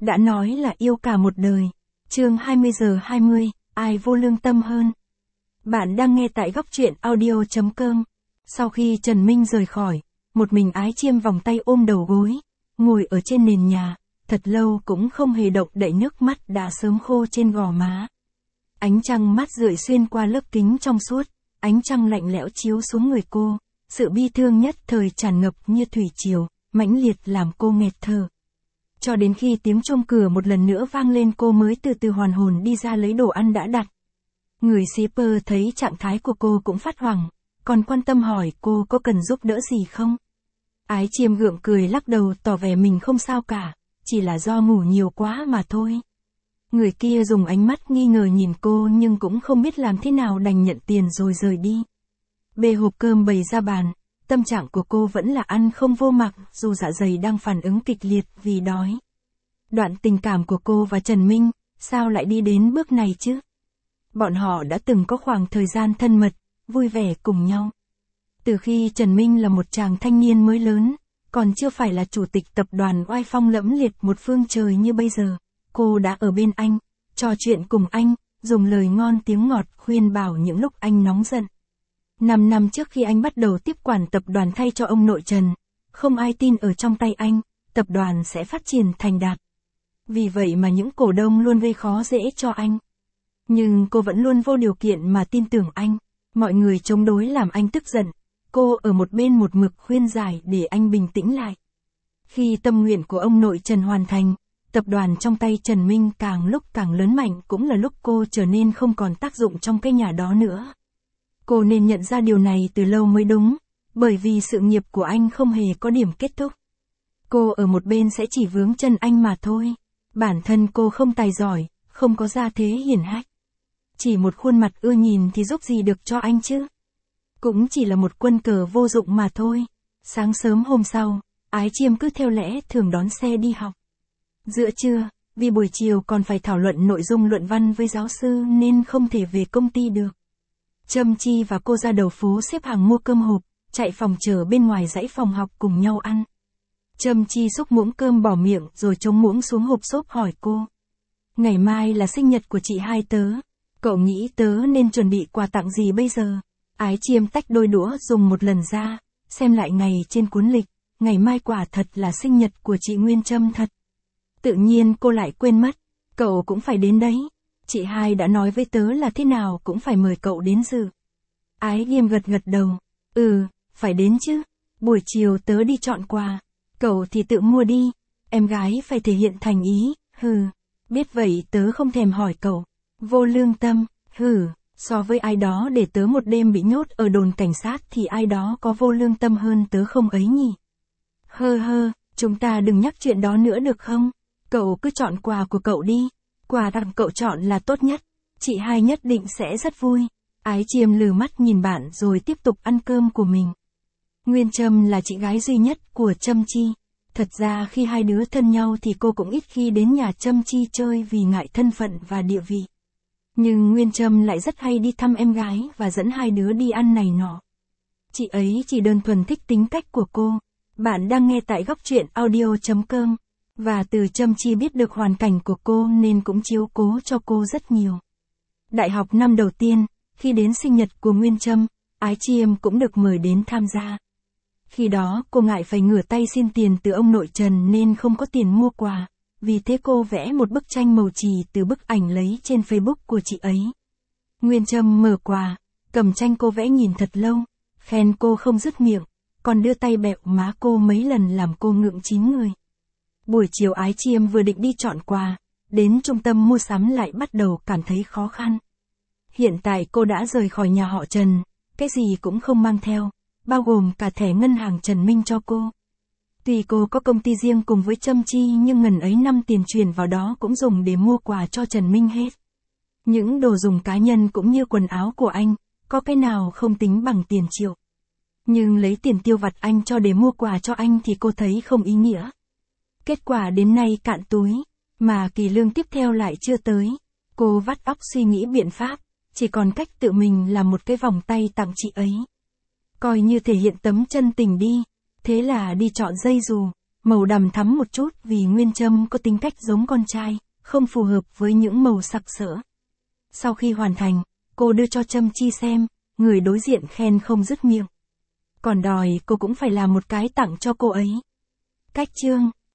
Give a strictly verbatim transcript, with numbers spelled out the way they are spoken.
đã nói là yêu cả một đời. Chương hai mươi giờ hai mươi, ai vô lương tâm hơn? Bạn đang nghe tại góc truyện audio chấm com. Sau khi Trần Minh rời khỏi, một mình Ái Chiêm vòng tay ôm đầu gối, ngồi ở trên nền nhà, thật lâu cũng không hề động đậy, nước mắt đã sớm khô trên gò má. Ánh trăng mát rượi xuyên qua lớp kính trong suốt, ánh trăng lạnh lẽo chiếu xuống người cô, sự bi thương nhất thời tràn ngập như thủy triều, mãnh liệt làm cô nghẹt thở. Cho đến khi tiếng chuông cửa một lần nữa vang lên, cô mới từ từ hoàn hồn đi ra lấy đồ ăn đã đặt. Người shipper thấy trạng thái của cô cũng phát hoảng, còn quan tâm hỏi cô có cần giúp đỡ gì không. Ái Chiêm gượng cười lắc đầu tỏ vẻ mình không sao cả, chỉ là do ngủ nhiều quá mà thôi. Người kia dùng ánh mắt nghi ngờ nhìn cô nhưng cũng không biết làm thế nào, đành nhận tiền rồi rời đi. Bê hộp cơm bày ra bàn, tâm trạng của cô vẫn là ăn không vô mặc, dù dạ dày đang phản ứng kịch liệt vì đói. Đoạn tình cảm của cô và Trần Minh, sao lại đi đến bước này chứ? Bọn họ đã từng có khoảng thời gian thân mật, vui vẻ cùng nhau. Từ khi Trần Minh là một chàng thanh niên mới lớn, còn chưa phải là chủ tịch tập đoàn oai phong lẫm liệt một phương trời như bây giờ, cô đã ở bên anh, trò chuyện cùng anh, dùng lời ngon tiếng ngọt khuyên bảo những lúc anh nóng giận. Năm năm trước khi anh bắt đầu tiếp quản tập đoàn thay cho ông nội Trần, không ai tin ở trong tay anh, tập đoàn sẽ phát triển thành đạt. Vì vậy mà những cổ đông luôn gây khó dễ cho anh. Nhưng cô vẫn luôn vô điều kiện mà tin tưởng anh, mọi người chống đối làm anh tức giận, cô ở một bên một mực khuyên giải để anh bình tĩnh lại. Khi tâm nguyện của ông nội Trần hoàn thành, tập đoàn trong tay Trần Minh càng lúc càng lớn mạnh, cũng là lúc cô trở nên không còn tác dụng trong cái nhà đó nữa. Cô nên nhận ra điều này từ lâu mới đúng, bởi vì sự nghiệp của anh không hề có điểm kết thúc. Cô ở một bên sẽ chỉ vướng chân anh mà thôi. Bản thân cô không tài giỏi, không có gia thế hiển hách. Chỉ một khuôn mặt ưa nhìn thì giúp gì được cho anh chứ? Cũng chỉ là một quân cờ vô dụng mà thôi. Sáng sớm hôm sau, Ái Chiêm cứ theo lẽ thường đón xe đi học. Giữa trưa, vì buổi chiều còn phải thảo luận nội dung luận văn với giáo sư nên không thể về công ty được. Trâm Chi và cô ra đầu phố xếp hàng mua cơm hộp, chạy phòng chờ bên ngoài dãy phòng học cùng nhau ăn. Trâm Chi xúc muỗng cơm bỏ miệng rồi chống muỗng xuống hộp xốp hỏi cô. Ngày mai là sinh nhật của chị hai tớ, cậu nghĩ tớ nên chuẩn bị quà tặng gì bây giờ? Ái Chiêm tách đôi đũa dùng một lần ra, xem lại ngày trên cuốn lịch, ngày mai quả thật là sinh nhật của chị Nguyên Trâm thật. Tự nhiên cô lại quên mất, cậu cũng phải đến đấy. Chị hai đã nói với tớ là thế nào cũng phải mời cậu đến dự. Ái Chiêm gật gật đầu, ừ, phải đến chứ, buổi chiều tớ đi chọn quà, cậu thì tự mua đi, em gái phải thể hiện thành ý, hừ, biết vậy tớ không thèm hỏi cậu, vô lương tâm, hừ, so với ai đó để tớ một đêm bị nhốt ở đồn cảnh sát thì ai đó có vô lương tâm hơn tớ không ấy nhỉ. Hơ hơ, chúng ta đừng nhắc chuyện đó nữa được không, cậu cứ chọn quà của cậu đi. Quà tặng cậu chọn là tốt nhất, chị hai nhất định sẽ rất vui. Ái Chiêm lừ mắt nhìn bạn rồi tiếp tục ăn cơm của mình. Nguyên Trâm là chị gái duy nhất của Trâm Chi. Thật ra khi hai đứa thân nhau thì cô cũng ít khi đến nhà Trâm Chi chơi vì ngại thân phận và địa vị. Nhưng Nguyên Trâm lại rất hay đi thăm em gái và dẫn hai đứa đi ăn này nọ. Chị ấy chỉ đơn thuần thích tính cách của cô. Bạn đang nghe tại góc truyện audio chấm com. Và từ Trâm Chi biết được hoàn cảnh của cô nên cũng chiếu cố cho cô rất nhiều. Đại học năm đầu tiên, khi đến sinh nhật của Nguyên Trâm, Ái Chiêm cũng được mời đến tham gia. Khi đó cô ngại phải ngửa tay xin tiền từ ông nội Trần nên không có tiền mua quà, vì thế cô vẽ một bức tranh màu chì từ bức ảnh lấy trên Facebook của chị ấy. Nguyên Trâm mở quà, cầm tranh cô vẽ nhìn thật lâu, khen cô không dứt miệng, còn đưa tay bẹo má cô mấy lần làm cô ngượng chín người. Buổi chiều Ái Chiêm vừa định đi chọn quà, đến trung tâm mua sắm lại bắt đầu cảm thấy khó khăn. Hiện tại cô đã rời khỏi nhà họ Trần, cái gì cũng không mang theo, bao gồm cả thẻ ngân hàng Trần Minh cho cô. Tuy cô có công ty riêng cùng với Trâm Chi nhưng ngần ấy năm tiền chuyển vào đó cũng dùng để mua quà cho Trần Minh hết. Những đồ dùng cá nhân cũng như quần áo của anh, có cái nào không tính bằng tiền triệu. Nhưng lấy tiền tiêu vặt anh cho để mua quà cho anh thì cô thấy không ý nghĩa. Kết quả đến nay cạn túi, mà kỳ lương tiếp theo lại chưa tới. Cô vắt óc suy nghĩ biện pháp, chỉ còn cách tự mình làm một cái vòng tay tặng chị ấy. Coi như thể hiện tấm chân tình đi, thế là đi chọn dây dù, Màu đằm thắm một chút vì Nguyên Trâm có tính cách giống con trai, không phù hợp với những màu sặc sỡ. Sau khi hoàn thành, cô đưa cho Trâm Chi xem, người đối diện khen không dứt miệng. Còn đòi cô cũng phải làm một cái tặng cho cô ấy. Cách chương